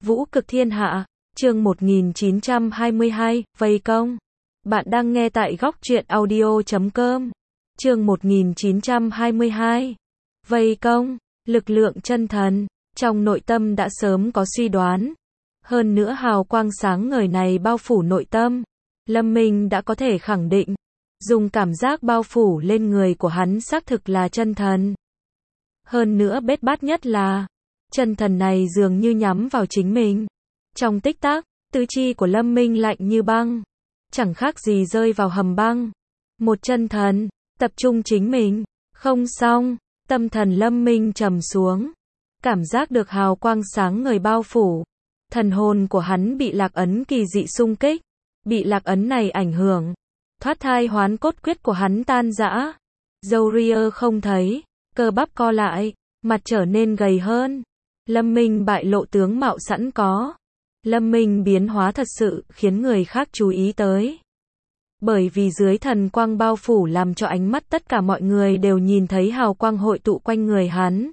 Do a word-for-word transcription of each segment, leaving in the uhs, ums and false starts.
Vũ cực thiên hạ, chương một nghìn chín trăm hai mươi hai, vây công. Bạn đang nghe tại góc truyện audio chấm com. Chương một nghìn chín trăm hai mươi hai, vây công, lực lượng chân thần. Trong nội tâm đã sớm có suy đoán. Hơn nữa hào quang sáng ngời này bao phủ nội tâm. Lâm Minh đã có thể khẳng định. Dùng cảm giác bao phủ lên người của hắn xác thực là chân thần. Hơn nữa bết bát nhất là, chân thần này dường như nhắm vào chính mình. Trong tích tắc, tứ chi của Lâm Minh lạnh như băng. Chẳng khác gì rơi vào hầm băng. Một chân thần, tập trung chính mình. Không xong, tâm thần Lâm Minh trầm xuống. Cảm giác được hào quang sáng ngời bao phủ. Thần hồn của hắn bị lạc ấn kỳ dị xung kích. Bị lạc ấn này ảnh hưởng. Thoát thai hoán cốt quyết của hắn tan rã. Râu ria không thấy. Cơ bắp co lại. Mặt trở nên gầy hơn. Lâm Minh bại lộ tướng mạo sẵn có. Lâm Minh biến hóa thật sự khiến người khác chú ý tới. Bởi vì dưới thần quang bao phủ làm cho ánh mắt tất cả mọi người đều nhìn thấy hào quang hội tụ quanh người hắn.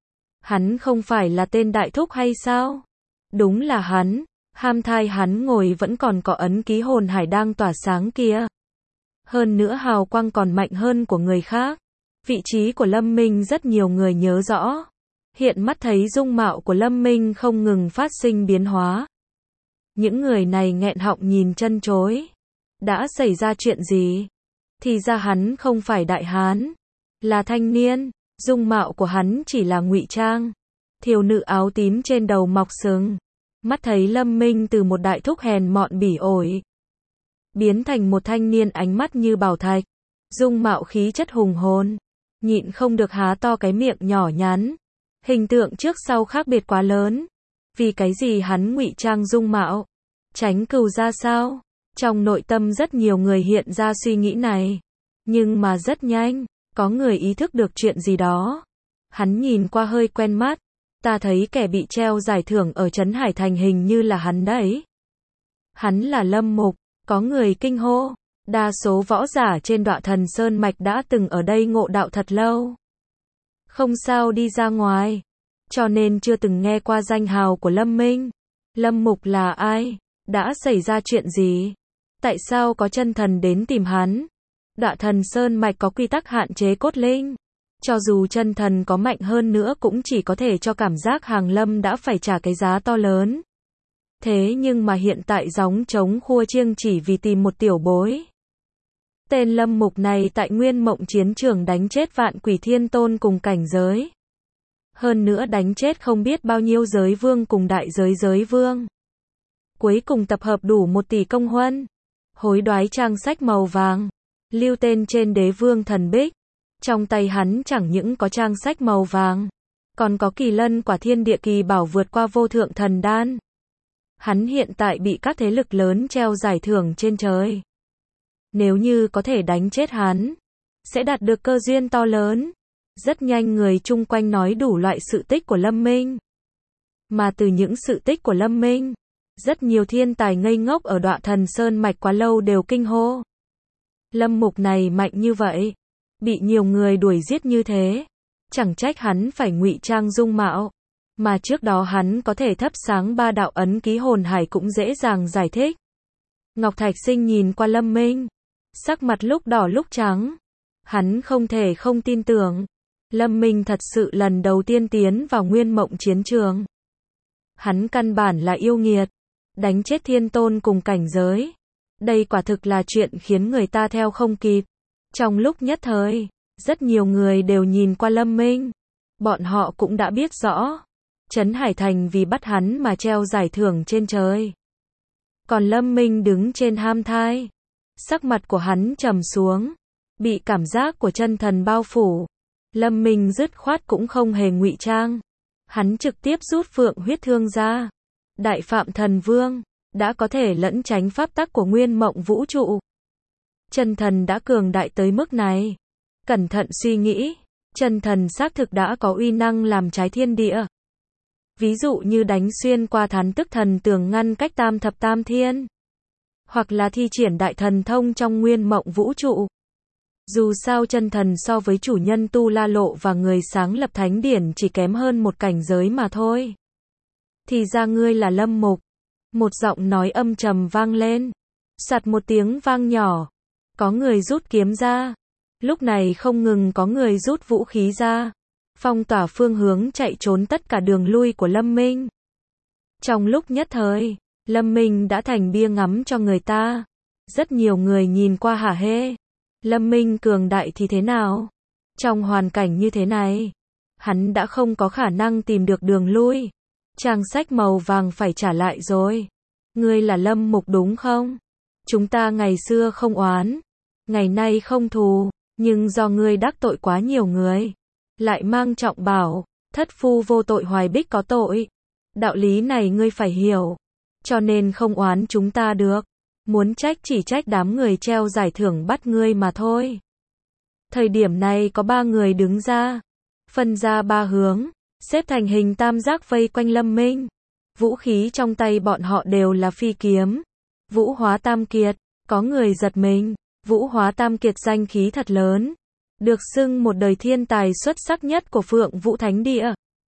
Hắn không phải là tên đại thúc hay sao? Đúng là hắn. Ham thai hắn ngồi vẫn còn có ấn ký hồn hải đang tỏa sáng kia. Hơn nữa hào quang còn mạnh hơn của người khác. Vị trí của Lâm Minh rất nhiều người nhớ rõ. Hiện mắt thấy dung mạo của Lâm Minh không ngừng phát sinh biến hóa. Những người này nghẹn họng nhìn chân chối. Đã xảy ra chuyện gì? Thì ra hắn không phải đại hán, là thanh niên. Dung mạo của hắn chỉ là ngụy trang. Thiếu nữ áo tím trên đầu mọc sừng. Mắt thấy Lâm Minh từ một đại thúc hèn mọn bỉ ổi, biến thành một thanh niên ánh mắt như bảo thạch. Dung mạo khí chất hùng hồn. Nhịn không được há to cái miệng nhỏ nhắn. Hình tượng trước sau khác biệt quá lớn. Vì cái gì hắn ngụy trang dung mạo? Tránh cừu ra sao? Trong nội tâm rất nhiều người hiện ra suy nghĩ này. Nhưng mà rất nhanh, có người ý thức được chuyện gì đó. Hắn nhìn qua hơi quen mắt. Ta thấy kẻ bị treo giải thưởng ở Trấn Hải Thành hình như là hắn đấy. Hắn là Lâm Mục, có người kinh hô. Đa số võ giả trên Đọa Thần Sơn Mạch đã từng ở đây ngộ đạo thật lâu. Không sao đi ra ngoài. Cho nên chưa từng nghe qua danh hào của Lâm Minh. Lâm Mục là ai? Đã xảy ra chuyện gì? Tại sao có chân thần đến tìm hắn? Đọa Thần Sơn Mạch có quy tắc hạn chế cốt linh. Cho dù chân thần có mạnh hơn nữa cũng chỉ có thể cho cảm giác Hàng Lâm đã phải trả cái giá to lớn. Thế nhưng mà hiện tại gióng trống khua chiêng chỉ vì tìm một tiểu bối. Tên Lâm Mục này tại Nguyên Mộng chiến trường đánh chết vạn quỷ thiên tôn cùng cảnh giới. Hơn nữa đánh chết không biết bao nhiêu giới vương cùng đại giới giới vương. Cuối cùng tập hợp đủ một tỷ công huân. Hối đoái trang sách màu vàng. Lưu tên trên đế vương thần bích. Trong tay hắn chẳng những có trang sách màu vàng. Còn có kỳ lân quả thiên địa kỳ bảo vượt qua vô thượng thần đan. Hắn hiện tại bị các thế lực lớn treo giải thưởng trên trời. Nếu như có thể đánh chết hắn, sẽ đạt được cơ duyên to lớn. Rất nhanh người chung quanh nói đủ loại sự tích của Lâm Minh. Mà từ những sự tích của Lâm Minh, rất nhiều thiên tài ngây ngốc ở Đọa Thần Sơn Mạch quá lâu đều kinh hô. Lâm Mục này mạnh như vậy, bị nhiều người đuổi giết như thế, chẳng trách hắn phải ngụy trang dung mạo. Mà trước đó hắn có thể thắp sáng ba đạo ấn ký hồn hải cũng dễ dàng giải thích. Ngọc Thạch Sinh nhìn qua Lâm Minh, sắc mặt lúc đỏ lúc trắng. Hắn không thể không tin tưởng. Lâm Minh thật sự lần đầu tiên tiến vào Nguyên Mộng chiến trường. Hắn căn bản là yêu nghiệt. Đánh chết thiên tôn cùng cảnh giới. Đây quả thực là chuyện khiến người ta theo không kịp. Trong lúc nhất thời, rất nhiều người đều nhìn qua Lâm Minh. Bọn họ cũng đã biết rõ. Trấn Hải Thành vì bắt hắn mà treo giải thưởng trên trời. Còn Lâm Minh đứng trên ham thai. Sắc mặt của hắn trầm xuống. Bị cảm giác của chân thần bao phủ. Lâm Minh dứt khoát cũng không hề ngụy trang. Hắn trực tiếp rút phượng huyết thương ra. Đại Phạm Thần Vương đã có thể lẫn tránh pháp tắc của Nguyên Mộng vũ trụ. Chân thần đã cường đại tới mức này. Cẩn thận suy nghĩ, chân thần xác thực đã có uy năng làm trái thiên địa. Ví dụ như đánh xuyên qua thán tức thần tường ngăn cách tam thập tam thiên. Hoặc là thi triển đại thần thông trong Nguyên Mộng vũ trụ. Dù sao chân thần so với chủ nhân Tu La Lộ và người sáng lập thánh điển chỉ kém hơn một cảnh giới mà thôi. thì ra ngươi là Lâm Mục. Một giọng nói âm trầm vang lên. Sạt một tiếng vang nhỏ. Có người rút kiếm ra. Lúc này không ngừng có người rút vũ khí ra. Phong tỏa phương hướng chạy trốn tất cả đường lui của Lâm Minh. Trong lúc nhất thời, Lâm Minh đã thành bia ngắm cho người ta. Rất nhiều người nhìn qua hả hê. Lâm Minh cường đại thì thế nào? Trong hoàn cảnh như thế này, hắn đã không có khả năng tìm được đường lui. Trang sách màu vàng phải trả lại rồi. Ngươi là Lâm Mục đúng không? Chúng ta ngày xưa không oán, ngày nay không thù, nhưng do ngươi đắc tội quá nhiều người, lại mang trọng bảo, thất phu vô tội hoài bích có tội. Đạo lý này ngươi phải hiểu, cho nên không oán chúng ta được. Muốn trách chỉ trách đám người treo giải thưởng bắt ngươi mà thôi. Thời điểm này có ba người đứng ra, phân ra ba hướng, xếp thành hình tam giác vây quanh Lâm Minh. Vũ khí trong tay bọn họ đều là phi kiếm. Vũ Hóa Tam Kiệt, có người giật mình, Vũ Hóa Tam Kiệt danh khí thật lớn, được xưng một đời thiên tài xuất sắc nhất của Phượng Vũ Thánh Địa.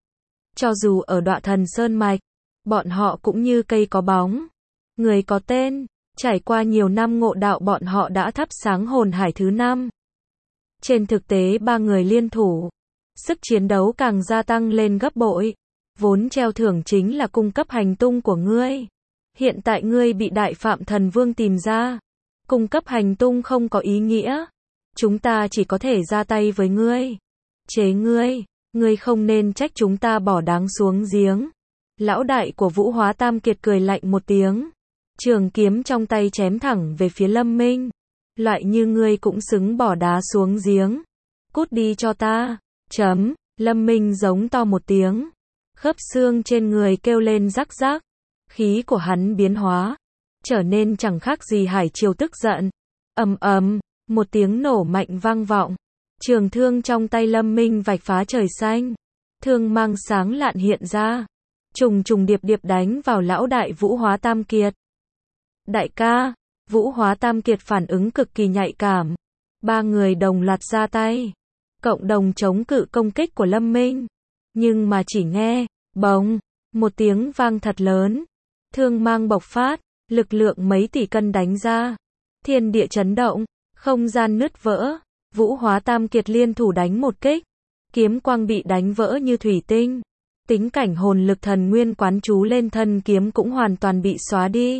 Cho dù ở Đoạ Thần Sơn Mạch, bọn họ cũng như cây có bóng, người có tên, trải qua nhiều năm ngộ đạo bọn họ đã thắp sáng hồn hải thứ năm. Trên thực tế ba người liên thủ, sức chiến đấu càng gia tăng lên gấp bội. Vốn treo thưởng chính là cung cấp hành tung của ngươi. Hiện tại ngươi bị Đại Phạm Thần Vương tìm ra. Cung cấp hành tung không có ý nghĩa. Chúng ta chỉ có thể ra tay với ngươi. Chế ngươi, ngươi không nên trách chúng ta bỏ đáng xuống giếng. Lão đại của Vũ Hóa Tam Kiệt cười lạnh một tiếng. Trường kiếm trong tay chém thẳng về phía Lâm Minh. Loại như ngươi cũng xứng bỏ đá xuống giếng. Cút đi cho ta. Chấm, Lâm Minh giống to một tiếng. Khớp xương trên người kêu lên rắc rắc. Khí của hắn biến hóa, trở nên chẳng khác gì hải triều tức giận. Ầm ầm, một tiếng nổ mạnh vang vọng. Trường thương trong tay Lâm Minh vạch phá trời xanh. Thương mang sáng lạn hiện ra. Trùng trùng điệp điệp đánh vào lão đại Vũ Hóa Tam Kiệt. Đại ca, Vũ Hóa Tam Kiệt phản ứng cực kỳ nhạy cảm. Ba người đồng loạt ra tay. Cộng đồng chống cự công kích của Lâm Minh. Nhưng mà chỉ nghe, bồng, một tiếng vang thật lớn. Thương mang bộc phát, lực lượng mấy tỷ cân đánh ra. Thiên địa chấn động, không gian nứt vỡ. Vũ Hóa Tam Kiệt liên thủ đánh một kích. Kiếm quang bị đánh vỡ như thủy tinh. Tính cảnh hồn lực thần nguyên quán chú lên thân kiếm cũng hoàn toàn bị xóa đi.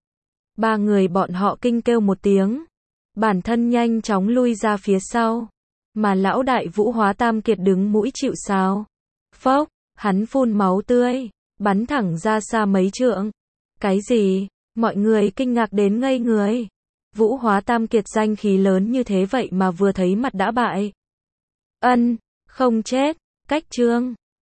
Ba người bọn họ kinh kêu một tiếng. Bản thân nhanh chóng lui ra phía sau. Mà lão đại Vũ Hóa Tam Kiệt đứng mũi chịu sào. Phốc, hắn phun máu tươi, bắn thẳng ra xa mấy trượng. Cái gì? Mọi người kinh ngạc đến ngây người. Vũ Hóa Tam Kiệt danh khí lớn như thế vậy mà vừa thấy mặt đã bại. Ân, không chết, cách chương.